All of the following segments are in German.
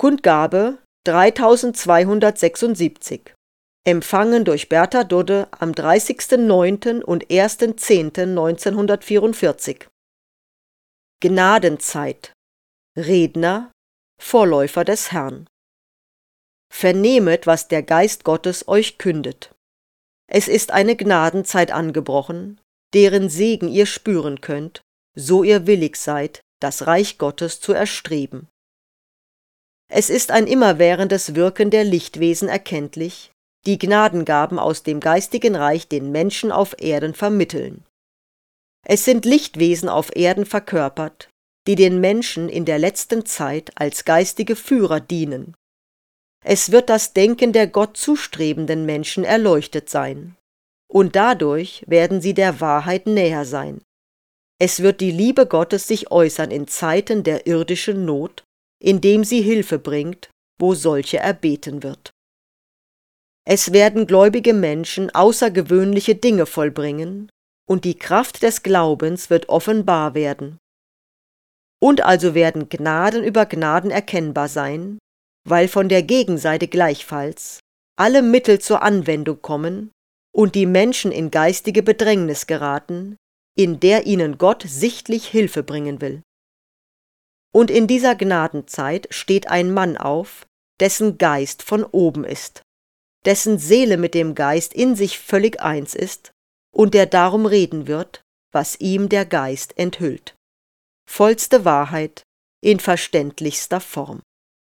Kundgabe 3276. Empfangen durch Bertha Dudde am 30.09. und 1.10.1944. Gnadenzeit. Redner, Vorläufer des Herrn. Vernehmet, was der Geist Gottes euch kündet. Es ist eine Gnadenzeit angebrochen, deren Segen ihr spüren könnt, so ihr willig seid, das Reich Gottes zu erstreben. Es ist ein immerwährendes Wirken der Lichtwesen erkenntlich, die Gnadengaben aus dem geistigen Reich den Menschen auf Erden vermitteln. Es sind Lichtwesen auf Erden verkörpert, die den Menschen in der letzten Zeit als geistige Führer dienen. Es wird das Denken der Gott zustrebenden Menschen erleuchtet sein, und dadurch werden sie der Wahrheit näher sein. Es wird die Liebe Gottes sich äußern in Zeiten der irdischen Not, indem sie Hilfe bringt, wo solche erbeten wird. Es werden gläubige Menschen außergewöhnliche Dinge vollbringen, und die Kraft des Glaubens wird offenbar werden. Und also werden Gnaden über Gnaden erkennbar sein, weil von der Gegenseite gleichfalls alle Mittel zur Anwendung kommen und die Menschen in geistige Bedrängnis geraten, in der ihnen Gott sichtlich Hilfe bringen will. Und in dieser Gnadenzeit steht ein Mann auf, dessen Geist von oben ist, dessen Seele mit dem Geist in sich völlig eins ist und der darum reden wird, was ihm der Geist enthüllt. Vollste Wahrheit in verständlichster Form.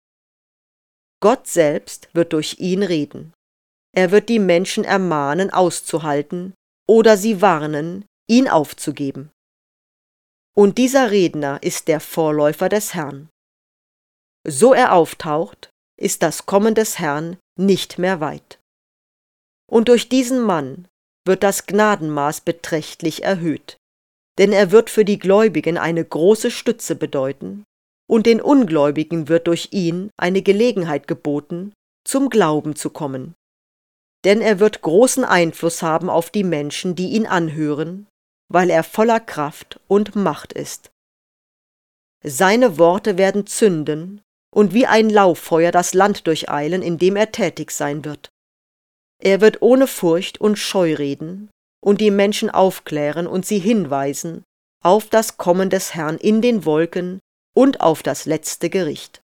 Gott selbst wird durch ihn reden. Er wird die Menschen ermahnen, auszuhalten oder sie warnen, ihn aufzugeben. Und dieser Redner ist der Vorläufer des Herrn. So er auftaucht, ist das Kommen des Herrn nicht mehr weit. Und durch diesen Mann wird das Gnadenmaß beträchtlich erhöht, denn er wird für die Gläubigen eine große Stütze bedeuten, und den Ungläubigen wird durch ihn eine Gelegenheit geboten, zum Glauben zu kommen. Denn er wird großen Einfluss haben auf die Menschen, die ihn anhören, weil er voller Kraft und Macht ist. Seine Worte werden zünden und wie ein Lauffeuer das Land durcheilen, in dem er tätig sein wird. Er wird ohne Furcht und Scheu reden und die Menschen aufklären und sie hinweisen auf das Kommen des Herrn in den Wolken und auf das letzte Gericht.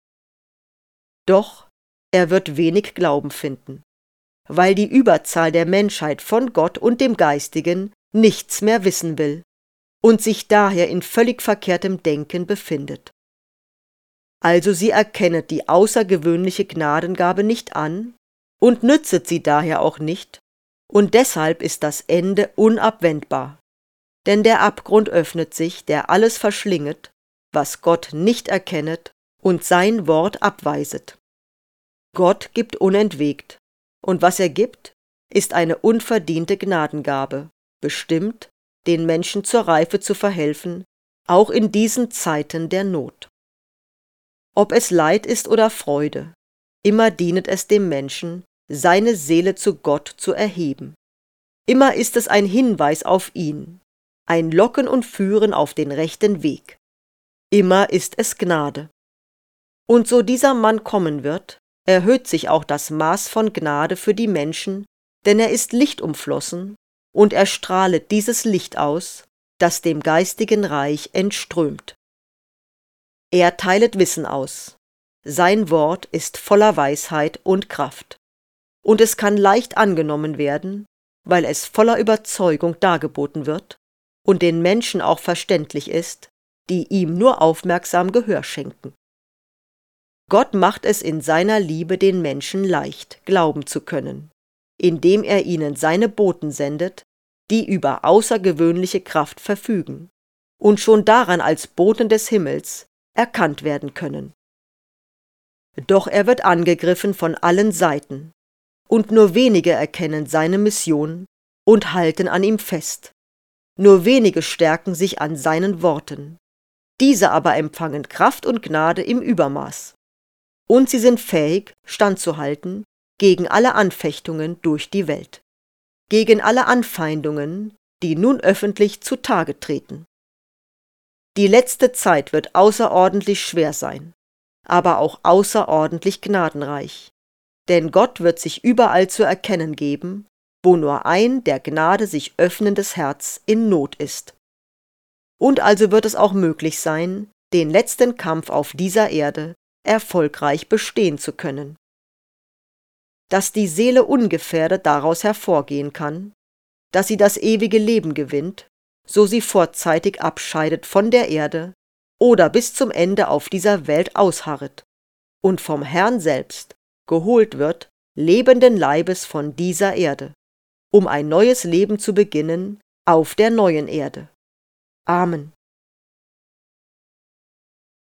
Doch er wird wenig Glauben finden, weil die Überzahl der Menschheit von Gott und dem Geistigen nichts mehr wissen will und sich daher in völlig verkehrtem Denken befindet. Also sie erkennet die außergewöhnliche Gnadengabe nicht an und nützet sie daher auch nicht, und deshalb ist das Ende unabwendbar, denn der Abgrund öffnet sich, der alles verschlinget, was Gott nicht erkennet und sein Wort abweiset. Gott gibt unentwegt, und was er gibt, ist eine unverdiente Gnadengabe, bestimmt, den Menschen zur Reife zu verhelfen, auch in diesen Zeiten der Not. Ob es Leid ist oder Freude, immer dienet es dem Menschen, seine Seele zu Gott zu erheben. Immer ist es ein Hinweis auf ihn, ein Locken und Führen auf den rechten Weg. Immer ist es Gnade. Und so dieser Mann kommen wird, erhöht sich auch das Maß von Gnade für die Menschen, denn er ist lichtumflossen und er strahlet dieses Licht aus, das dem geistigen Reich entströmt. Er teilet Wissen aus. Sein Wort ist voller Weisheit und Kraft. Und es kann leicht angenommen werden, weil es voller Überzeugung dargeboten wird und den Menschen auch verständlich ist, die ihm nur aufmerksam Gehör schenken. Gott macht es in seiner Liebe den Menschen leicht, glauben zu können, indem er ihnen seine Boten sendet, die über außergewöhnliche Kraft verfügen und schon daran als Boten des Himmels erkannt werden können. Doch er wird angegriffen von allen Seiten, und nur wenige erkennen seine Mission und halten an ihm fest. Nur wenige stärken sich an seinen Worten. Diese aber empfangen Kraft und Gnade im Übermaß. Und sie sind fähig, standzuhalten gegen alle Anfechtungen durch die Welt, gegen alle Anfeindungen, die nun öffentlich zutage treten. Die letzte Zeit wird außerordentlich schwer sein, aber auch außerordentlich gnadenreich. Denn Gott wird sich überall zu erkennen geben, wo nur ein der Gnade sich öffnendes Herz in Not ist. Und also wird es auch möglich sein, den letzten Kampf auf dieser Erde erfolgreich bestehen zu können. Dass die Seele ungefährdet daraus hervorgehen kann, dass sie das ewige Leben gewinnt, so sie vorzeitig abscheidet von der Erde oder bis zum Ende auf dieser Welt ausharret und vom Herrn selbst geholt wird, lebenden Leibes von dieser Erde, um ein neues Leben zu beginnen auf der neuen Erde. Amen.